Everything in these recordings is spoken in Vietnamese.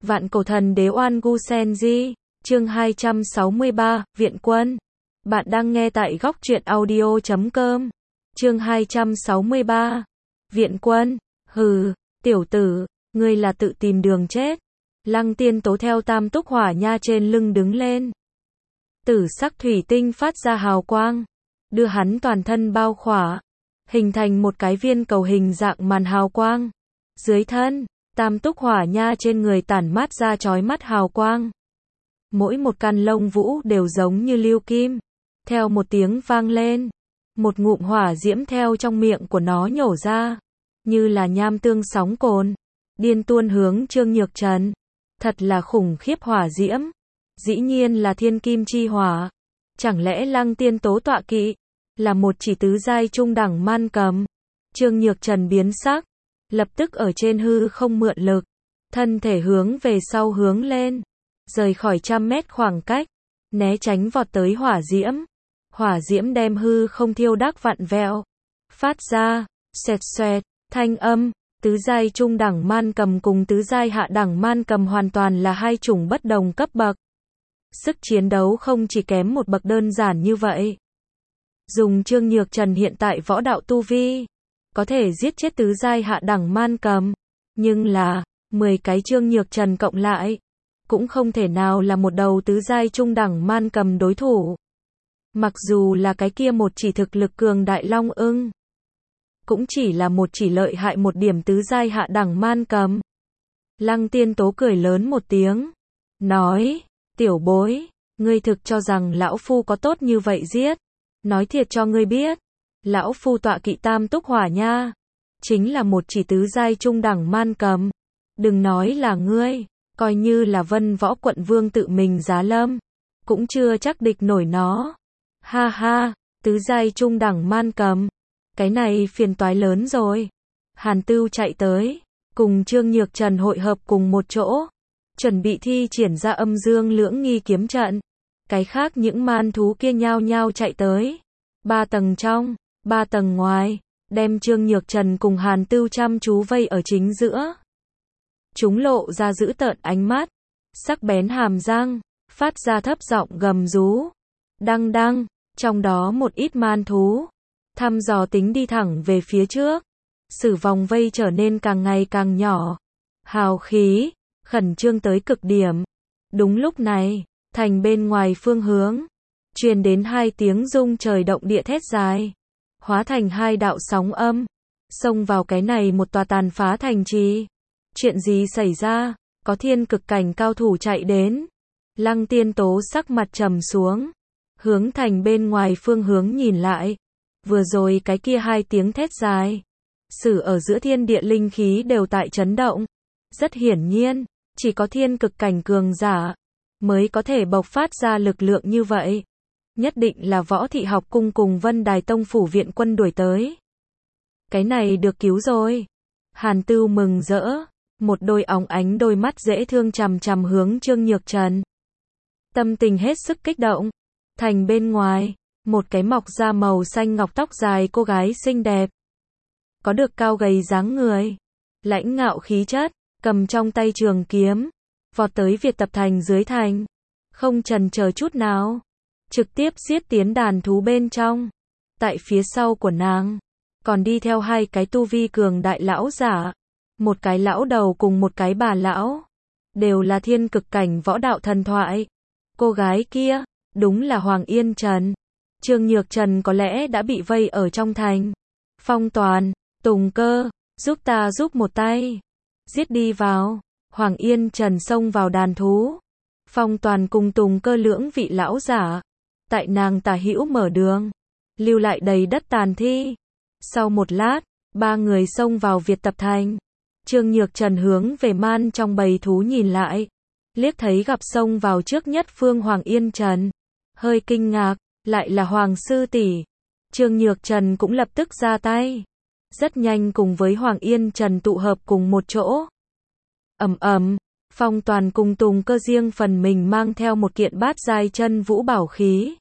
Vạn cổ thần đế Oan Gu Senji, chương 263, Viện quân. Bạn đang nghe tại góc truyện audio.com. Chương 263, Viện quân. Hừ, tiểu tử, ngươi là tự tìm đường chết. Lăng Tiên Tố theo tam túc hỏa nha trên lưng đứng lên. Tử sắc thủy tinh phát ra hào quang, đưa hắn toàn thân bao khỏa, hình thành một cái viên cầu hình dạng màn hào quang. Dưới thân, tam túc hỏa nha trên người tản mát ra chói mắt hào quang. Mỗi một căn lông vũ đều giống như lưu kim. Theo một tiếng vang lên, một ngụm hỏa diễm theo trong miệng của nó nhổ ra, như là nham tương sóng cồn, điên tuôn hướng Trương Nhược Trần. Thật là khủng khiếp hỏa diễm. Dĩ nhiên là thiên kim chi hỏa. Chẳng lẽ Lăng Tiên Tố tọa kỵ là một chỉ tứ giai trung đẳng man cầm? Trương Nhược Trần biến sắc, lập tức ở trên hư không mượn lực, thân thể hướng về sau hướng lên, rời khỏi 100 mét khoảng cách, né tránh vọt tới hỏa diễm. Hỏa diễm đem hư không thiêu đắc vặn vẹo, phát ra xoẹt xoẹt thanh âm. Tứ giai trung đẳng man cầm cùng tứ giai hạ đẳng man cầm hoàn toàn là hai chủng bất đồng cấp bậc. Sức chiến đấu không chỉ kém một bậc đơn giản như vậy. Dùng Trương Nhược Trần hiện tại võ đạo tu vi, có thể giết chết tứ giai hạ đẳng man cầm, nhưng là 10 cái Trương Nhược Trần cộng lại, cũng không thể nào là một đầu tứ giai trung đẳng man cầm đối thủ. Mặc dù là cái kia một chỉ thực lực cường đại long ưng, cũng chỉ là một chỉ lợi hại một điểm tứ giai hạ đẳng man cầm. Lăng Tiên Tố cười lớn một tiếng, nói, tiểu bối, ngươi thực cho rằng lão phu có tốt như vậy giết? Nói thiệt cho ngươi biết, lão phu tọa kỵ tam túc hỏa nha, chính là một chỉ tứ giai trung đẳng man cầm. Đừng nói là ngươi, coi như là Vân Võ quận vương tự mình giá lâm, cũng chưa chắc địch nổi nó. Ha ha, tứ giai trung đẳng man cầm, cái này phiền toái lớn rồi. Hàn Tưu chạy tới, cùng Trương Nhược Trần hội hợp cùng một chỗ, chuẩn bị thi triển ra âm dương lưỡng nghi kiếm trận. Cái khác những man thú kia nhao nhao chạy tới, 3 tầng trong, 3 tầng ngoài, đem Trương Nhược Trần cùng Hàn Tưu chăm chú vây ở chính giữa. Chúng lộ ra dữ tợn ánh mắt, sắc bén hàm răng, phát ra thấp giọng gầm rú. Đăng đăng, trong đó một ít man thú thăm dò tính đi thẳng về phía trước, sử vòng vây trở nên càng ngày càng nhỏ, hào khí khẩn trương tới cực điểm. Đúng lúc này, thành bên ngoài phương hướng truyền đến 2 tiếng rung trời động địa thét dài, hóa thành 2 đạo sóng âm, xông vào cái này một tòa tàn phá thành trì. Chuyện gì xảy ra? Có thiên cực cảnh cao thủ chạy đến. Lăng Tiên Tố sắc mặt trầm xuống, hướng thành bên ngoài phương hướng nhìn lại. Vừa rồi cái kia 2 tiếng thét dài, sử ở giữa thiên địa linh khí đều tại chấn động. Rất hiển nhiên, chỉ có thiên cực cảnh cường giả mới có thể bộc phát ra lực lượng như vậy. Nhất định là Võ Thị Học Cung cùng Vân Đài Tông phủ viện quân đuổi tới. Cái này được cứu rồi. Hàn Tưu mừng rỡ, một đôi óng ánh đôi mắt dễ thương chằm chằm hướng Trương Nhược Trần. Tâm tình hết sức kích động. Thành bên ngoài, một cái mọc da màu xanh ngọc tóc dài cô gái xinh đẹp, có được cao gầy dáng người, lãnh ngạo khí chất, cầm trong tay trường kiếm, vọt tới Việt Tập Thành dưới thành, không chần chờ chút nào, trực tiếp giết tiến đàn thú bên trong. Tại phía sau của nàng, còn đi theo 2 cái tu vi cường đại lão giả, một cái lão đầu cùng một cái bà lão, đều là thiên cực cảnh võ đạo thần thoại. Cô gái kia, đúng là Hoàng Yên Trần. Trương Nhược Trần có lẽ đã bị vây ở trong thành. Phong Toàn, Tùng Cơ, giúp ta giúp một tay. Giết đi vào. Hoàng Yên Trần xông vào đàn thú. Phong Toàn cùng Tùng Cơ lưỡng vị lão giả, tại nàng tả hữu mở đường, lưu lại đầy đất tàn thi. Sau một lát, 3 người xông vào Việt Tập Thành. Trương Nhược Trần hướng về man trong bầy thú nhìn lại, liếc thấy gặp xông vào trước nhất phương Hoàng Yên Trần, hơi kinh ngạc, lại là Hoàng sư tỷ. Trương Nhược Trần cũng lập tức ra tay, rất nhanh cùng với Hoàng Yên Trần tụ hợp cùng một chỗ. Ầm ầm, Phong Toàn cùng Tùng Cơ riêng phần mình mang theo một kiện bát giai chân vũ bảo khí,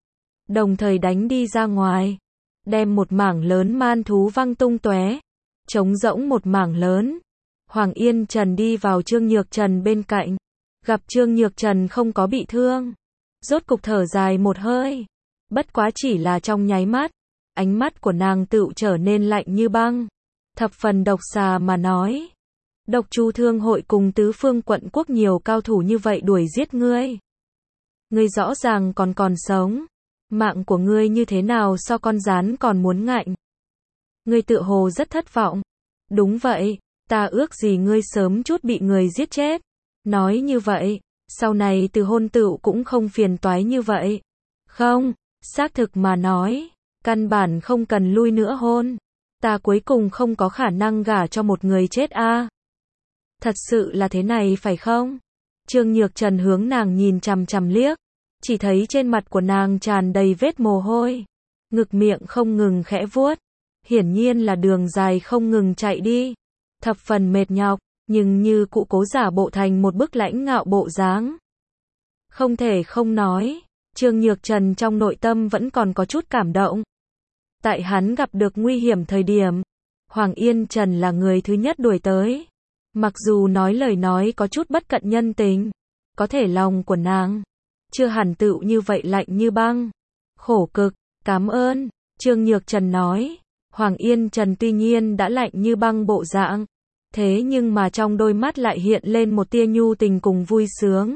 đồng thời đánh đi ra ngoài, đem một mảng lớn man thú văng tung tóe, trống rỗng một mảng lớn. Hoàng Yên Trần đi vào Trương Nhược Trần bên cạnh, gặp Trương Nhược Trần không có bị thương, rốt cục thở dài một hơi, bất quá chỉ là trong nháy mắt, ánh mắt của nàng tựu trở nên lạnh như băng, thập phần độc xà mà nói. Độc Chu Thương hội cùng tứ phương quận quốc nhiều cao thủ như vậy đuổi giết ngươi. Ngươi rõ ràng còn sống, mạng của ngươi như thế nào so con gián còn muốn ngạnh. Ngươi tự hồ rất thất vọng. Đúng vậy, ta ước gì ngươi sớm chút bị người giết chết. Nói như vậy, sau này từ hôn tựu cũng không phiền toái như vậy. Không, xác thực mà nói, căn bản không cần lui nữa hôn. Ta cuối cùng không có khả năng gả cho một người chết a. Thật sự là thế này phải không? Trương Nhược Trần hướng nàng nhìn chằm chằm liếc, chỉ thấy trên mặt của nàng tràn đầy vết mồ hôi, ngực miệng không ngừng khẽ vuốt, hiển nhiên là đường dài không ngừng chạy đi, thập phần mệt nhọc, nhưng như cũ cố giả bộ thành một bức lãnh ngạo bộ dáng. Không thể không nói, Trương Nhược Trần trong nội tâm vẫn còn có chút cảm động. Tại hắn gặp được nguy hiểm thời điểm, Hoàng Yên Trần là người thứ nhất đuổi tới. Mặc dù nói lời nói có chút bất cận nhân tình, có thể lòng của nàng chưa hẳn tựu như vậy lạnh như băng. Khổ cực, cảm ơn, Trương Nhược Trần nói. Hoàng Yên Trần tuy nhiên đã lạnh như băng bộ dạng, thế nhưng mà trong đôi mắt lại hiện lên một tia nhu tình cùng vui sướng.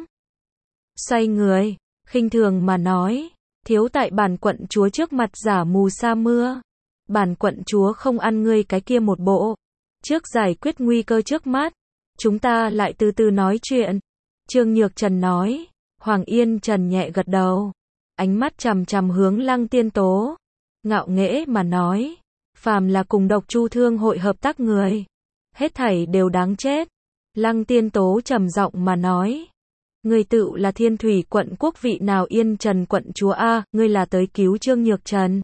Xoay người, khinh thường mà nói, thiếu tại bản quận chúa trước mặt giả mù sa mưa. Bản quận chúa không ăn ngươi cái kia một bộ. Trước giải quyết nguy cơ trước mắt, chúng ta lại từ từ nói chuyện. Trương Nhược Trần nói. Hoàng Yên Trần nhẹ gật đầu, ánh mắt chằm chằm hướng Lăng Tiên Tố, ngạo nghễ mà nói, phàm là cùng Độc Chu Thương hội hợp tác người, hết thảy đều đáng chết. Lăng Tiên Tố trầm giọng mà nói, ngươi tựu là Thiên Thủy quận quốc vị nào Yên Trần quận chúa a, ngươi là tới cứu Trương Nhược Trần,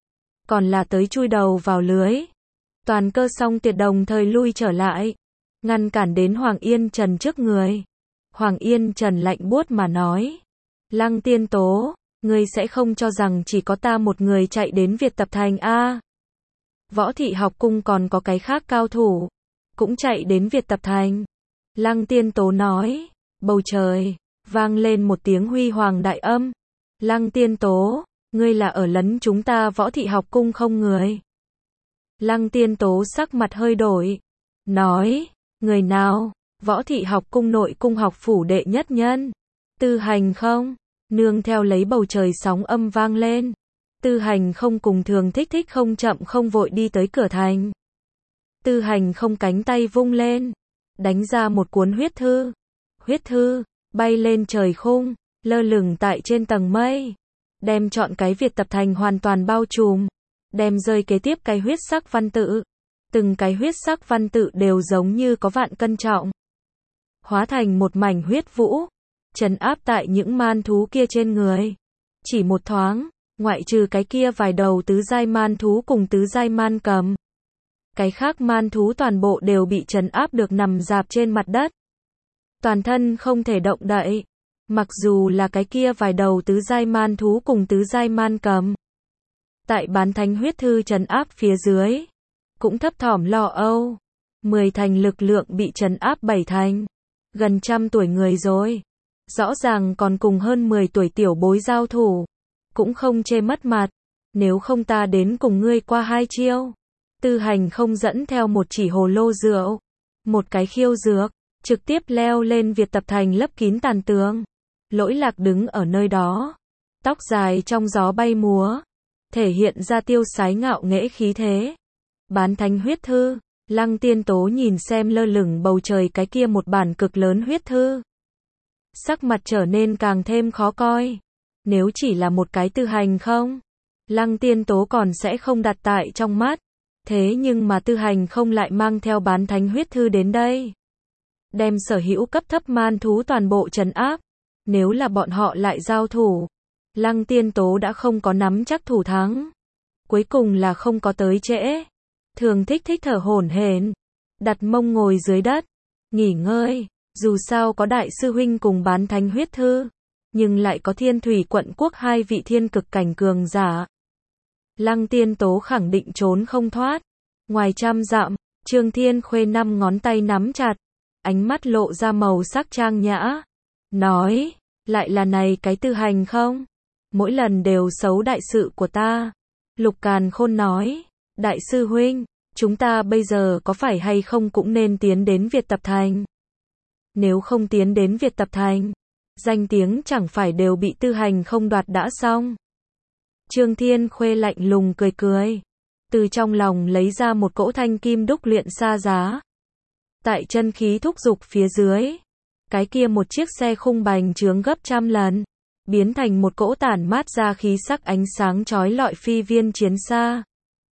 còn là tới chui đầu vào lưới. Toàn Cơ Song Tuyệt đồng thời lui trở lại, ngăn cản đến Hoàng Yên Trần trước người. Hoàng Yên Trần lạnh buốt mà nói, Lăng Tiên Tố, ngươi sẽ không cho rằng chỉ có ta một người chạy đến Việt Tập Thành a? Võ Thị học cung còn có cái khác cao thủ, cũng chạy đến Việt Tập Thành. Lăng Tiên Tố nói, bầu trời, vang lên một tiếng huy hoàng đại âm. Lăng Tiên Tố, ngươi là ở lấn chúng ta Võ Thị học cung không người? Lăng Tiên Tố sắc mặt hơi đổi, nói, người nào? Võ Thị học cung nội cung học phủ đệ nhất nhân. Tư Hành không? Nương theo lấy bầu trời sóng âm vang lên. Tư Hành không cùng thường thích không chậm không vội đi tới cửa thành. Tư Hành không cánh tay vung lên, đánh ra một cuốn huyết thư. Huyết thư, bay lên trời khung, lơ lửng tại trên tầng mây. Đem trọn cái Việt Tập Thành hoàn toàn bao trùm. Đem rơi kế tiếp cái huyết sắc văn tự. Từng cái huyết sắc văn tự đều giống như có vạn cân trọng. Hóa thành một mảnh huyết vũ, trấn áp tại những man thú kia trên người. Chỉ một thoáng, ngoại trừ cái kia vài đầu tứ giai man thú cùng tứ giai man cầm, cái khác man thú toàn bộ đều bị trấn áp được nằm rạp trên mặt đất. Toàn thân không thể động đậy. Mặc dù là cái kia vài đầu tứ giai man thú cùng tứ giai man cầm, tại bán thánh huyết thư trấn áp phía dưới, cũng thấp thỏm lo âu. 10 thành lực lượng bị trấn áp 7 thành. Gần 100 tuổi người rồi. Rõ ràng còn cùng hơn 10 tuổi tiểu bối giao thủ. Cũng không chê mất mặt. Nếu không ta đến cùng ngươi qua 2 chiêu. Tư Hành không dẫn theo một chỉ hồ lô rượu, một cái khiêu dược, trực tiếp leo lên Việt Tập Thành lấp kín tàn tường. Lỗi Lạc đứng ở nơi đó, tóc dài trong gió bay múa, thể hiện ra tiêu sái ngạo nghễ khí thế. Bán thánh huyết thư. Lăng Tiên Tố nhìn xem lơ lửng bầu trời cái kia một bản cực lớn huyết thư, sắc mặt trở nên càng thêm khó coi. Nếu chỉ là một cái Tư Hành không, Lăng Tiên Tố còn sẽ không đặt tại trong mắt. Thế nhưng mà Tư Hành không lại mang theo bán thánh huyết thư đến đây, đem sở hữu cấp thấp man thú toàn bộ trấn áp. Nếu là bọn họ lại giao thủ, Lăng Tiên Tố đã không có nắm chắc thủ thắng. Cuối cùng là không có tới trễ. Thường thích thở hổn hển, đặt mông ngồi dưới đất, nghỉ ngơi. Dù sao có đại sư huynh cùng bán thánh huyết thư, nhưng lại có Thiên Thủy quận quốc 2 vị thiên cực cảnh cường giả. Lăng Tiên Tố khẳng định trốn không thoát. Ngoài 100 dặm, Trương Thiên Khuê 5 ngón tay nắm chặt, ánh mắt lộ ra màu sắc trang nhã. Nói, lại là này cái Tư Hành không? Mỗi lần đều xấu đại sự của ta. Lục Càn Khôn nói, đại sư huynh, chúng ta bây giờ có phải hay không cũng nên tiến đến Việt Tập Thành? Nếu không tiến đến Việt Tập Thành, danh tiếng chẳng phải đều bị Tư Hành không đoạt đã xong. Trương Thiên Khuê lạnh lùng cười cười, từ trong lòng lấy ra một cỗ thanh kim đúc luyện xa giá. Tại chân khí thúc dục phía dưới, cái kia một chiếc xe khung bành trướng gấp trăm lần, biến thành một cỗ tản mát ra khí sắc ánh sáng chói lọi phi viên chiến xa.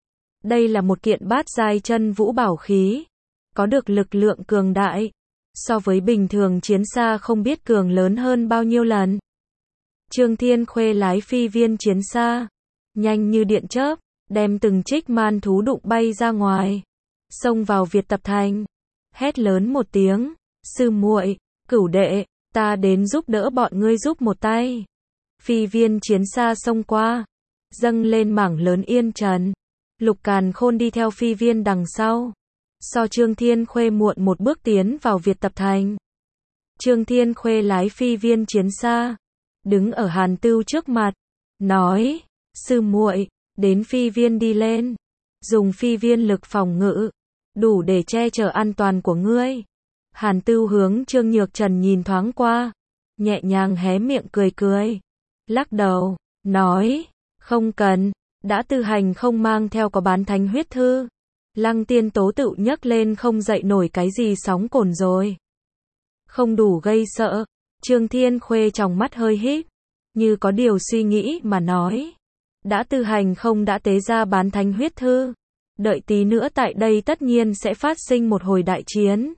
Đây là một kiện bát giai chân vũ bảo khí, có được lực lượng cường đại, so với bình thường chiến xa không biết cường lớn hơn bao nhiêu lần. Trương Thiên Khuê lái phi viên chiến xa, nhanh như điện chớp, đem từng trích man thú đụng bay ra ngoài, xông vào Việt Tập Thành, hét lớn một tiếng, sư muội, cửu đệ, ta đến giúp đỡ bọn ngươi giúp một tay. Phi viên chiến xa xông qua, dâng lên mảng lớn yên trần. Lục Càn Khôn đi theo phi viên đằng sau, so Trương Thiên Khuê muộn một bước tiến vào Việt Tập Thành. Trương Thiên Khuê lái phi viên chiến xa, đứng ở Hàn Tưu trước mặt, nói, sư muội, đến phi viên đi lên, dùng phi viên lực phòng ngự, đủ để che chở an toàn của ngươi. Hàn Tưu hướng Trương Nhược Trần nhìn thoáng qua, nhẹ nhàng hé miệng cười cười, lắc đầu, nói, không cần, đã Tư Hành không mang theo có bán thánh huyết thư, Lăng Tiên Tố tự nhấc lên không dậy nổi cái gì sóng cồn rồi. Không đủ gây sợ. Trương Thiên Khuê trong mắt hơi híp, như có điều suy nghĩ mà nói, đã Tư Hành không đã tế ra bán thánh huyết thư, đợi tí nữa tại đây tất nhiên sẽ phát sinh một hồi đại chiến.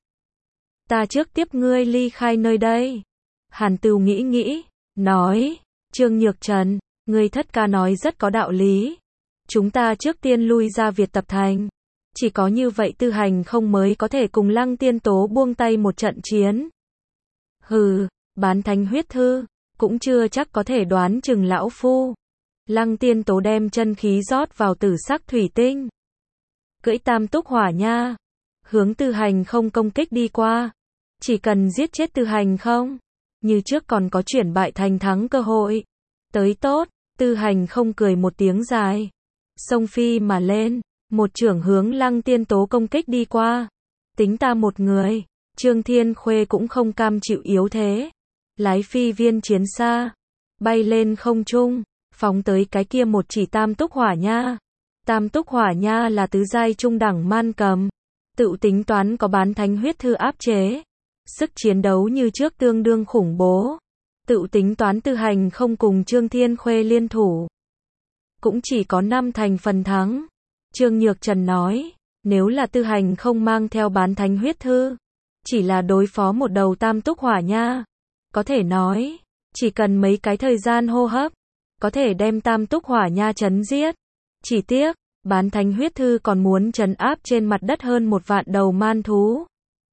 Ta trước tiếp ngươi ly khai nơi đây. Hàn Tưu nghĩ nghĩ, nói, Trương Nhược Trần, ngươi thất ca nói rất có đạo lý. Chúng ta trước tiên lui ra Việt Tập Thành. Chỉ có như vậy Tư Hành không mới có thể cùng Lăng Tiên Tố buông tay một trận chiến. Hừ, bán thánh huyết thư, cũng chưa chắc có thể đoán chừng lão phu. Lăng Tiên Tố đem chân khí rót vào tử sắc thủy tinh, cưỡi tam túc hỏa nha, hướng Tư Hành không công kích đi qua. Chỉ cần giết chết Tư Hành không, như trước còn có chuyển bại thành thắng cơ hội. Tới tốt, Tư Hành không cười một tiếng dài, xông phi mà lên, một chưởng hướng Lăng Tiên Tố công kích đi qua. Tính ta một người. Trương Thiên Khuê cũng không cam chịu yếu thế, lái phi viên chiến xa, bay lên không trung, phóng tới cái kia một chỉ tam túc hỏa nha. Tam túc hỏa nha là tứ giai trung đẳng man cầm, tự tính toán có bán thánh huyết thư áp chế, sức chiến đấu như trước tương đương khủng bố. Tự tính toán Tư Hành không cùng Trương Thiên Khuê liên thủ, cũng chỉ có 5 thành phần thắng. Trương Nhược Trần nói, nếu là Tư Hành không mang theo bán thánh huyết thư, chỉ là đối phó một đầu tam túc hỏa nha, có thể nói, chỉ cần mấy cái thời gian hô hấp, có thể đem tam túc hỏa nha trấn giết. Chỉ tiếc, bán thánh huyết thư còn muốn trấn áp trên mặt đất hơn 1 vạn đầu man thú.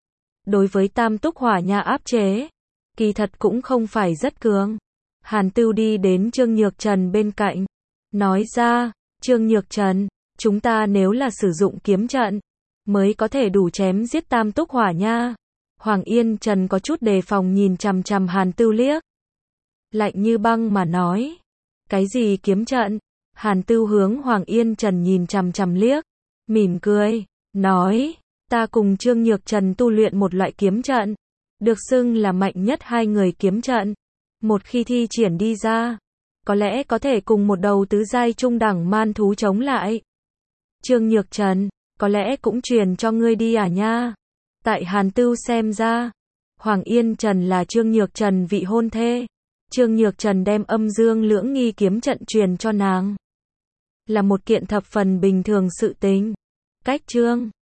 Đối với tam túc hỏa nha áp chế, kỳ thật cũng không phải rất cường. Hàn Tưu đi đến Trương Nhược Trần bên cạnh, nói ra, Trương Nhược Trần, chúng ta nếu là sử dụng kiếm trận, mới có thể đủ chém giết tam túc hỏa nha. Hoàng Yên Trần có chút đề phòng nhìn chằm chằm Hàn Tưu liếc, lạnh như băng mà nói, cái gì kiếm trận? Hàn Tưu hướng Hoàng Yên Trần nhìn chằm chằm liếc, mỉm cười, nói, ta cùng Trương Nhược Trần tu luyện một loại kiếm trận, được xưng là mạnh nhất 2 người kiếm trận. Một khi thi triển đi ra, có lẽ có thể cùng một đầu tứ giai trung đẳng man thú chống lại. Trương Nhược Trần, có lẽ cũng truyền cho ngươi đi à nha. Tại Hàn Tưu xem ra, Hoàng Yên Trần là Trương Nhược Trần vị hôn thê. Trương Nhược Trần đem âm dương lưỡng nghi kiếm trận truyền cho nàng, là một kiện thập phần bình thường sự tình. Cách Trương